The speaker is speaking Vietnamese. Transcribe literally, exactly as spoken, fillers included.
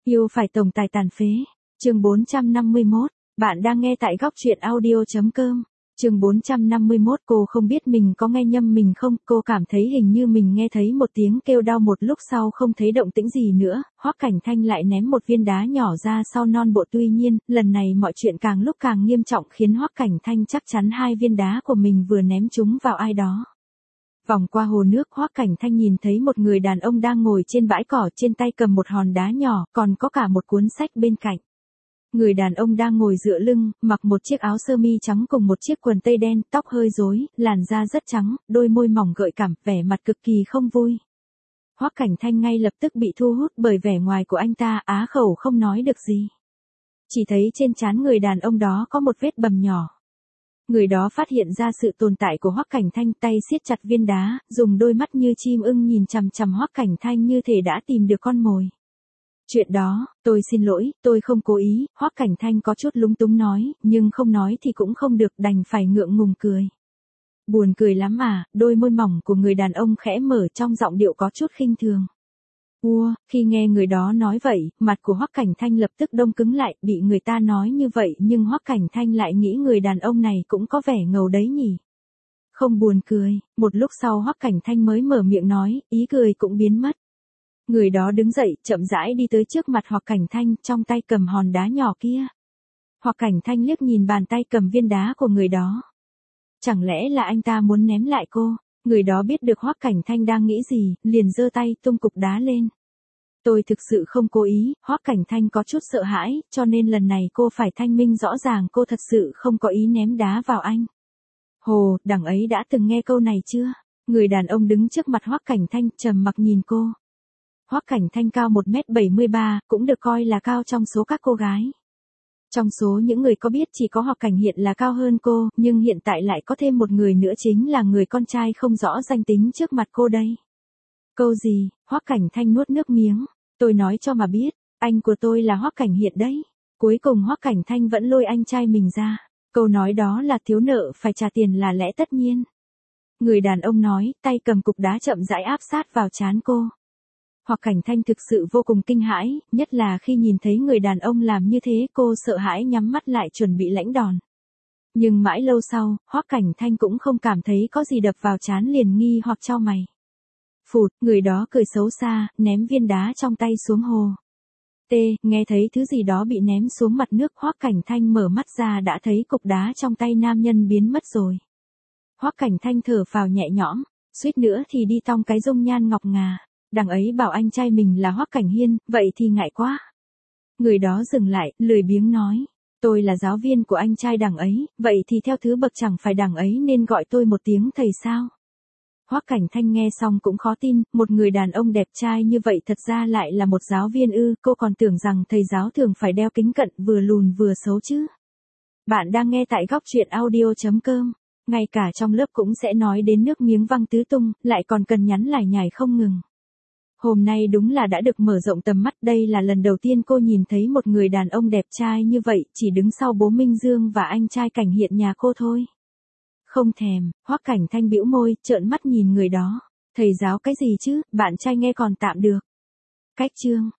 Yêu phải tổng tài tàn phế. Chương bốn trăm năm mươi mốt. Bạn đang nghe tại góc truyện audio chấm com. Chương bốn trăm năm mươi mốt. Cô không biết mình có nghe nhầm mình không, cô cảm thấy hình như mình nghe thấy một tiếng kêu đau, một lúc sau không thấy động tĩnh gì nữa, Hoắc Cảnh Thanh lại ném một viên đá nhỏ ra sau non bộ. Tuy nhiên, lần này mọi chuyện càng lúc càng nghiêm trọng khiến Hoắc Cảnh Thanh chắc chắn hai viên đá của mình vừa ném chúng vào ai đó. Vòng qua hồ nước, Hoắc Cảnh Thanh nhìn thấy một người đàn ông đang ngồi trên bãi cỏ, trên tay cầm một hòn đá nhỏ, còn có cả một cuốn sách bên cạnh. Người đàn ông đang ngồi dựa lưng, mặc một chiếc áo sơ mi trắng cùng một chiếc quần tây đen, tóc hơi rối, làn da rất trắng, đôi môi mỏng gợi cảm, vẻ mặt cực kỳ không vui. Hoắc Cảnh Thanh ngay lập tức bị thu hút bởi vẻ ngoài của anh ta, á khẩu không nói được gì. Chỉ thấy trên trán người đàn ông đó có một vết bầm nhỏ. Người đó phát hiện ra sự tồn tại của Hoắc Cảnh Thanh, tay siết chặt viên đá, dùng đôi mắt như chim ưng nhìn chằm chằm Hoắc Cảnh Thanh như thể đã tìm được con mồi. Chuyện đó, tôi xin lỗi, tôi không cố ý, Hoắc Cảnh Thanh có chút lúng túng nói, nhưng không nói thì cũng không được, đành phải ngượng ngùng cười. Buồn cười lắm à, đôi môi mỏng của người đàn ông khẽ mở, trong giọng điệu có chút khinh thường. Ua, khi nghe người đó nói vậy, mặt của Hoắc Cảnh Thanh lập tức đông cứng lại, bị người ta nói như vậy nhưng Hoắc Cảnh Thanh lại nghĩ người đàn ông này cũng có vẻ ngầu đấy nhỉ. Không buồn cười, một lúc sau Hoắc Cảnh Thanh mới mở miệng nói, ý cười cũng biến mất. Người đó đứng dậy, chậm rãi đi tới trước mặt Hoắc Cảnh Thanh, trong tay cầm hòn đá nhỏ kia. Hoắc Cảnh Thanh liếc nhìn bàn tay cầm viên đá của người đó. Chẳng lẽ là anh ta muốn ném lại cô? Người đó biết được Hoắc Cảnh Thanh đang nghĩ gì, liền giơ tay tung cục đá lên. Tôi thực sự không cố ý, Hoắc Cảnh Thanh có chút sợ hãi, cho nên lần này cô phải thanh minh rõ ràng cô thật sự không có ý ném đá vào anh. Hồ, đằng ấy đã từng nghe câu này chưa? Người đàn ông đứng trước mặt Hoắc Cảnh Thanh, trầm mặc nhìn cô. Hoắc Cảnh Thanh cao một mét bảy mươi ba, cũng được coi là cao trong số các cô gái. Trong số những người có biết chỉ có Hoắc Cảnh Hiện là cao hơn cô, nhưng hiện tại lại có thêm một người nữa, chính là người con trai không rõ danh tính trước mặt cô đây. Câu gì? Hoắc Cảnh Thanh nuốt nước miếng. Tôi nói cho mà biết, anh của tôi là Hoắc Cảnh Hiện đấy. Cuối cùng Hoắc Cảnh Thanh vẫn lôi anh trai mình ra. Câu nói đó là thiếu nợ phải trả tiền là lẽ tất nhiên. Người đàn ông nói, tay cầm cục đá chậm rãi áp sát vào trán cô. Hoắc Cảnh Thanh thực sự vô cùng kinh hãi, nhất là khi nhìn thấy người đàn ông làm như thế, cô sợ hãi nhắm mắt lại chuẩn bị lãnh đòn. Nhưng mãi lâu sau, Hoắc Cảnh Thanh cũng không cảm thấy có gì đập vào trán liền nghi hoặc chau mày. Phụt, người đó cười xấu xa, ném viên đá trong tay xuống hồ. T, nghe thấy thứ gì đó bị ném xuống mặt nước, Hoắc Cảnh Thanh mở mắt ra đã thấy cục đá trong tay nam nhân biến mất rồi. Hoắc Cảnh Thanh thở phào nhẹ nhõm, suýt nữa thì đi tong cái dung nhan ngọc ngà. Đằng ấy bảo anh trai mình là Hoắc Cảnh Hiên, vậy thì ngại quá. Người đó dừng lại, lười biếng nói. Tôi là giáo viên của anh trai đằng ấy, vậy thì theo thứ bậc chẳng phải đằng ấy nên gọi tôi một tiếng thầy sao? Hoắc Cảnh Thanh nghe xong cũng khó tin, một người đàn ông đẹp trai như vậy thật ra lại là một giáo viên ư, cô còn tưởng rằng thầy giáo thường phải đeo kính cận, vừa lùn vừa xấu chứ. Bạn đang nghe tại góc truyện audio chấm com. Ngay cả trong lớp cũng sẽ nói đến nước miếng văng tứ tung, lại còn cần nhắn lải nhải không ngừng. Hôm nay đúng là đã được mở rộng tầm mắt, đây là lần đầu tiên cô nhìn thấy một người đàn ông đẹp trai như vậy, chỉ đứng sau bố Minh Dương và anh trai Cảnh Hiện nhà cô thôi. Không thèm, Hoắc Cảnh Thanh bĩu môi, trợn mắt nhìn người đó. Thầy giáo cái gì chứ, bạn trai nghe còn tạm được. Cách chương,